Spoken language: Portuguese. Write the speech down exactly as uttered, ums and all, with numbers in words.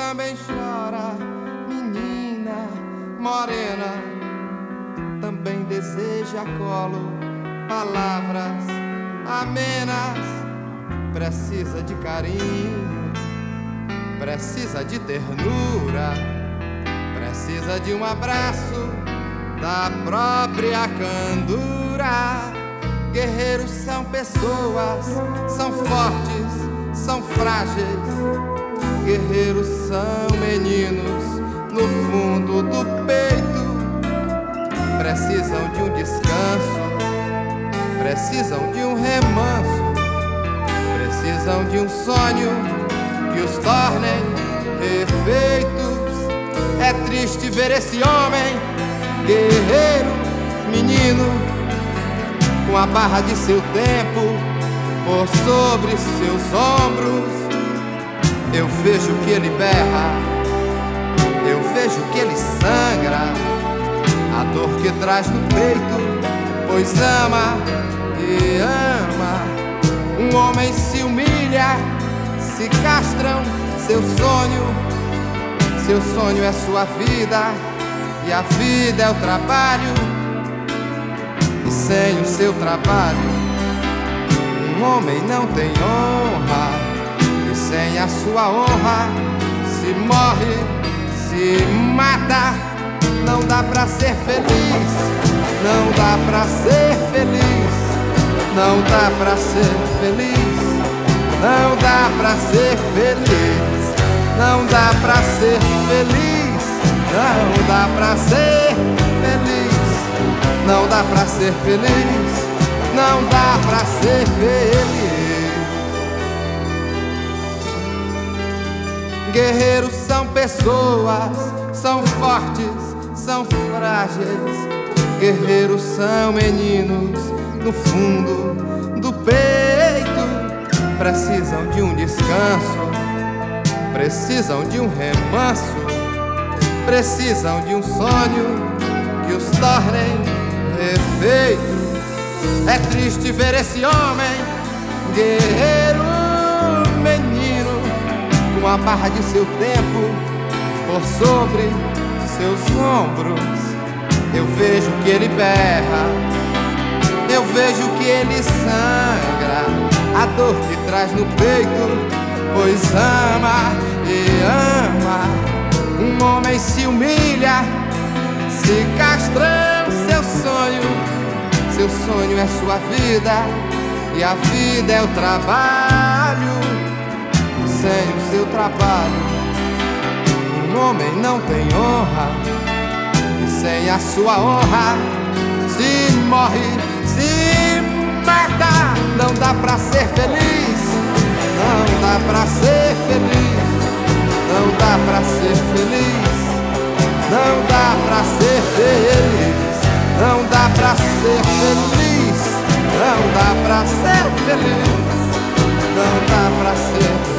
também chora, menina morena, também deseja colo, palavras amenas. Precisa de carinho, precisa de ternura, precisa de um abraço da própria candura. Guerreiros são pessoas, são fortes, são frágeis. Guerreiros são meninos no fundo do peito. Precisam de um descanso, precisam de um remanso, precisam de um sonho que os tornem refeitos. É triste ver esse homem, guerreiro, menino, com a barra de seu tempo por sobre seus ombros. Eu vejo que ele berra, eu vejo que ele sangra, a dor que traz no peito, pois ama e ama. Um homem se humilha, se castram seu sonho. Seu sonho é sua vida e a vida é o trabalho. E sem o seu trabalho, um homem não tem honra. E sem a sua honra, se morre, se mata. Não dá pra ser feliz, não dá pra ser feliz, não dá pra ser feliz, não dá pra ser feliz, não dá pra ser feliz, não dá pra ser feliz, não dá pra ser feliz, não dá pra ser feliz. Guerreiros são pessoas, são fortes, são frágeis. Guerreiros são meninos no fundo do peito. Precisam de um descanso, precisam de um remanso, precisam de um sonho que os tornem refeitos. É triste ver esse homem, guerreiro, menino, com a barra de seu tempo por sobre seus ombros. Eu vejo que ele berra, eu vejo que ele sangra, a dor que traz no peito, pois ama e ama. Um homem se humilha, se castram seu sonho. Seu sonho é sua vida e a vida é o trabalho. Sem o seu trabalho, um homem não tem honra. E sem a sua honra, se morre, se mata. Não dá pra ser feliz, não dá pra ser feliz, não dá pra ser feliz, não dá pra ser feliz, não dá pra ser feliz, não dá pra ser feliz, não dá pra ser feliz.